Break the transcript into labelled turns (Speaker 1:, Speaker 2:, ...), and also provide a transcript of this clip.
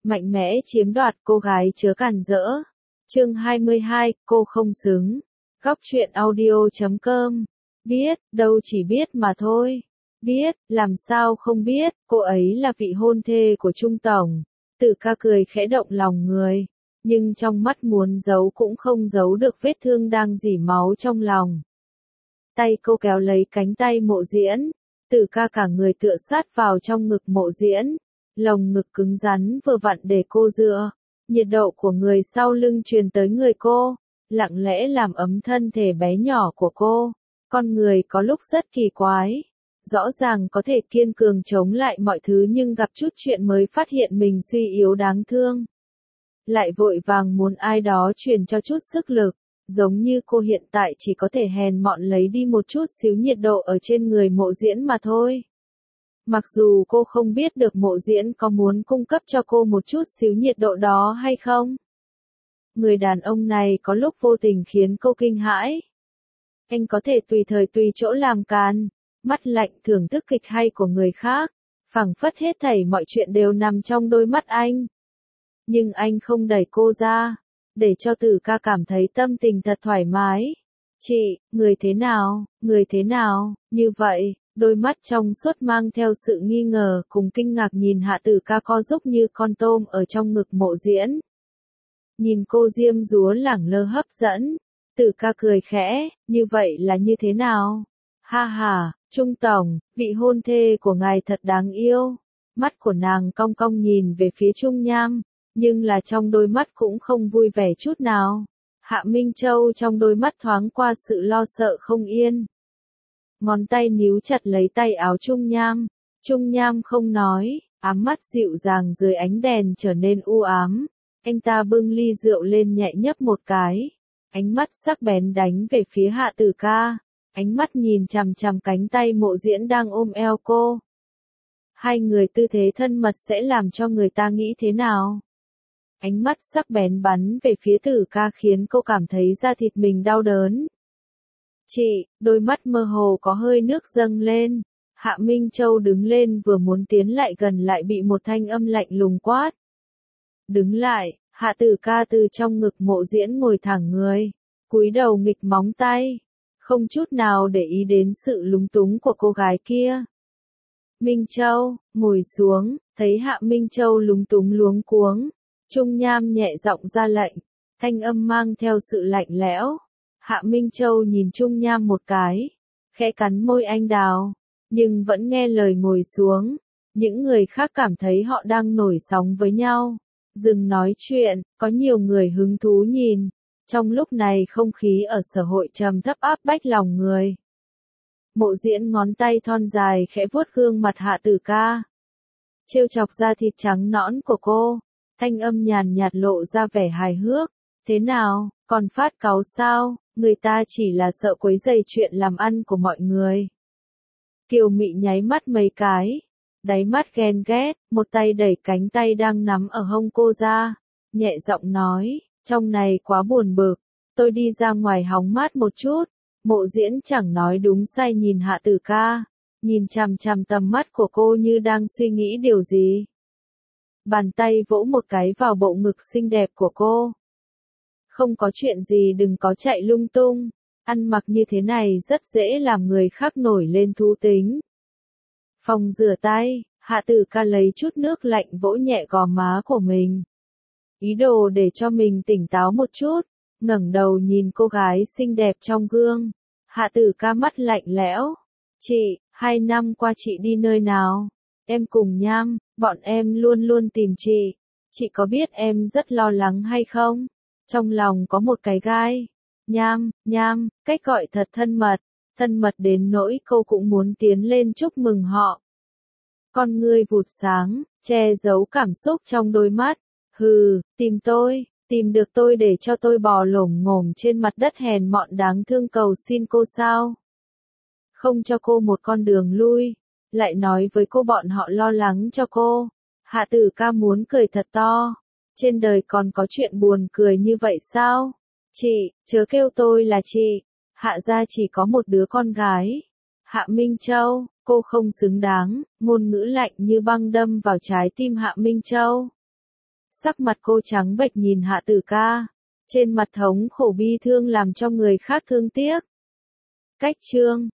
Speaker 1: mạnh mẽ chiếm đoạt cô gái chớ cản rỡ. Chương 22, cô không xứng. Góc truyện audio.com. Biết, đâu chỉ biết mà thôi. Biết, làm sao không biết, cô ấy là vị hôn thê của Trung Tổng. Tử ca cười khẽ động lòng người, nhưng trong mắt muốn giấu cũng không giấu được vết thương đang rỉ máu trong lòng. Tay cô kéo lấy cánh tay Mộ Diễn, Tử ca cả người tựa sát vào trong ngực Mộ Diễn, lồng ngực cứng rắn vừa vặn để cô dựa, nhiệt độ của người sau lưng truyền tới người cô, lặng lẽ làm ấm thân thể bé nhỏ của cô. Con người có lúc rất kỳ quái, rõ ràng có thể kiên cường chống lại mọi thứ nhưng gặp chút chuyện mới phát hiện mình suy yếu đáng thương. Lại vội vàng muốn ai đó truyền cho chút sức lực, giống như cô hiện tại chỉ có thể hèn mọn lấy đi một chút xíu nhiệt độ ở trên người Mộ Diễn mà thôi. Mặc dù cô không biết được Mộ Diễn có muốn cung cấp cho cô một chút xíu nhiệt độ đó hay không. Người đàn ông này có lúc vô tình khiến cô kinh hãi. Anh có thể tùy thời tùy chỗ làm càn, mắt lạnh thưởng thức kịch hay của người khác, phảng phất hết thảy mọi chuyện đều nằm trong đôi mắt anh. Nhưng anh không đẩy cô ra, để cho Tử ca cảm thấy tâm tình thật thoải mái. Chị, người thế nào, như vậy, đôi mắt trong suốt mang theo sự nghi ngờ cùng kinh ngạc nhìn Hạ Tử ca co giúp như con tôm ở trong ngực Mộ Diễn. Nhìn cô diêm dúa lẳng lơ hấp dẫn, Tử ca cười khẽ, như vậy là như thế nào? Ha ha, Trung Tổng, vị hôn thê của ngài thật đáng yêu. Mắt của nàng cong cong nhìn về phía Trung Nham, nhưng là trong đôi mắt cũng không vui vẻ chút nào. Hạ Minh Châu trong đôi mắt thoáng qua sự lo sợ không yên. Ngón tay níu chặt lấy tay áo Trung Nham. Trung Nham không nói, ám mắt dịu dàng dưới ánh đèn trở nên u ám. Anh ta bưng ly rượu lên nhẹ nhấp một cái. Ánh mắt sắc bén đánh về phía Hạ Tử ca. Ánh mắt nhìn chằm chằm cánh tay Mộ Diễn đang ôm eo cô. Hai người tư thế thân mật sẽ làm cho người ta nghĩ thế nào? Ánh mắt sắc bén bắn về phía Tử ca khiến cô cảm thấy da thịt mình đau đớn. Chị, đôi mắt mơ hồ có hơi nước dâng lên. Hạ Minh Châu đứng lên vừa muốn tiến lại gần lại bị một thanh âm lạnh lùng quát. Đứng lại, Hạ Tử ca từ trong ngực Mộ Diễn ngồi thẳng người, cúi đầu nghịch móng tay, không chút nào để ý đến sự lúng túng của cô gái kia. Minh Châu, ngồi xuống, thấy Hạ Minh Châu lúng túng luống cuống, Trung Nham nhẹ giọng ra lệnh, thanh âm mang theo sự lạnh lẽo. Hạ Minh Châu nhìn Trung Nham một cái, khẽ cắn môi anh đào, nhưng vẫn nghe lời ngồi xuống. Những người khác cảm thấy họ đang nổi sóng với nhau. Dừng nói chuyện, có nhiều người hứng thú nhìn. Trong lúc này không khí ở sở hội trầm thấp áp bách lòng người. Mộ Diễn ngón tay thon dài khẽ vuốt gương mặt Hạ Tử ca. Trêu chọc da thịt trắng nõn của cô, thanh âm nhàn nhạt lộ ra vẻ hài hước. Thế nào, còn phát cáu sao, người ta chỉ là sợ quấy rầy chuyện làm ăn của mọi người. Kiều Mị nháy mắt mấy cái, đáy mắt ghen ghét, một tay đẩy cánh tay đang nắm ở hông cô ra, nhẹ giọng nói, trong này quá buồn bực, tôi đi ra ngoài hóng mát một chút. Mộ Diễn chẳng nói đúng sai nhìn Hạ Tử ca, nhìn chằm chằm tầm mắt của cô như đang suy nghĩ điều gì. Bàn tay vỗ một cái vào bộ ngực xinh đẹp của cô. Không có chuyện gì đừng có chạy lung tung, ăn mặc như thế này rất dễ làm người khác nổi lên thú tính. Phòng rửa tay, Hạ Tử ca lấy chút nước lạnh vỗ nhẹ gò má của mình. Ý đồ để cho mình tỉnh táo một chút, ngẩng đầu nhìn cô gái xinh đẹp trong gương. Hạ Tử ca mắt lạnh lẽo. Chị, 2 năm qua chị đi nơi nào? Em cùng Nham, bọn em luôn luôn tìm chị. Chị có biết em rất lo lắng hay không? Trong lòng có một cái gai. Nham, cách gọi thật thân mật đến nỗi cô cũng muốn tiến lên chúc mừng họ. Con ngươi vụt sáng, che giấu cảm xúc trong đôi mắt. Hừ, tìm được tôi để cho tôi bò lổm ngổm trên mặt đất hèn mọn đáng thương cầu xin cô sao? Không cho cô một con đường lui, lại nói với cô bọn họ lo lắng cho cô. Hạ Tử ca muốn cười thật to. Trên đời còn có chuyện buồn cười như vậy sao? Chị, chớ kêu tôi là chị. Hạ gia chỉ có một đứa con gái. Hạ Minh Châu, cô không xứng đáng. Ngôn ngữ lạnh như băng đâm vào trái tim Hạ Minh Châu. Sắc mặt cô trắng bệch nhìn Hạ Tử ca. Trên mặt thống khổ bi thương làm cho người khác thương tiếc. Cách chương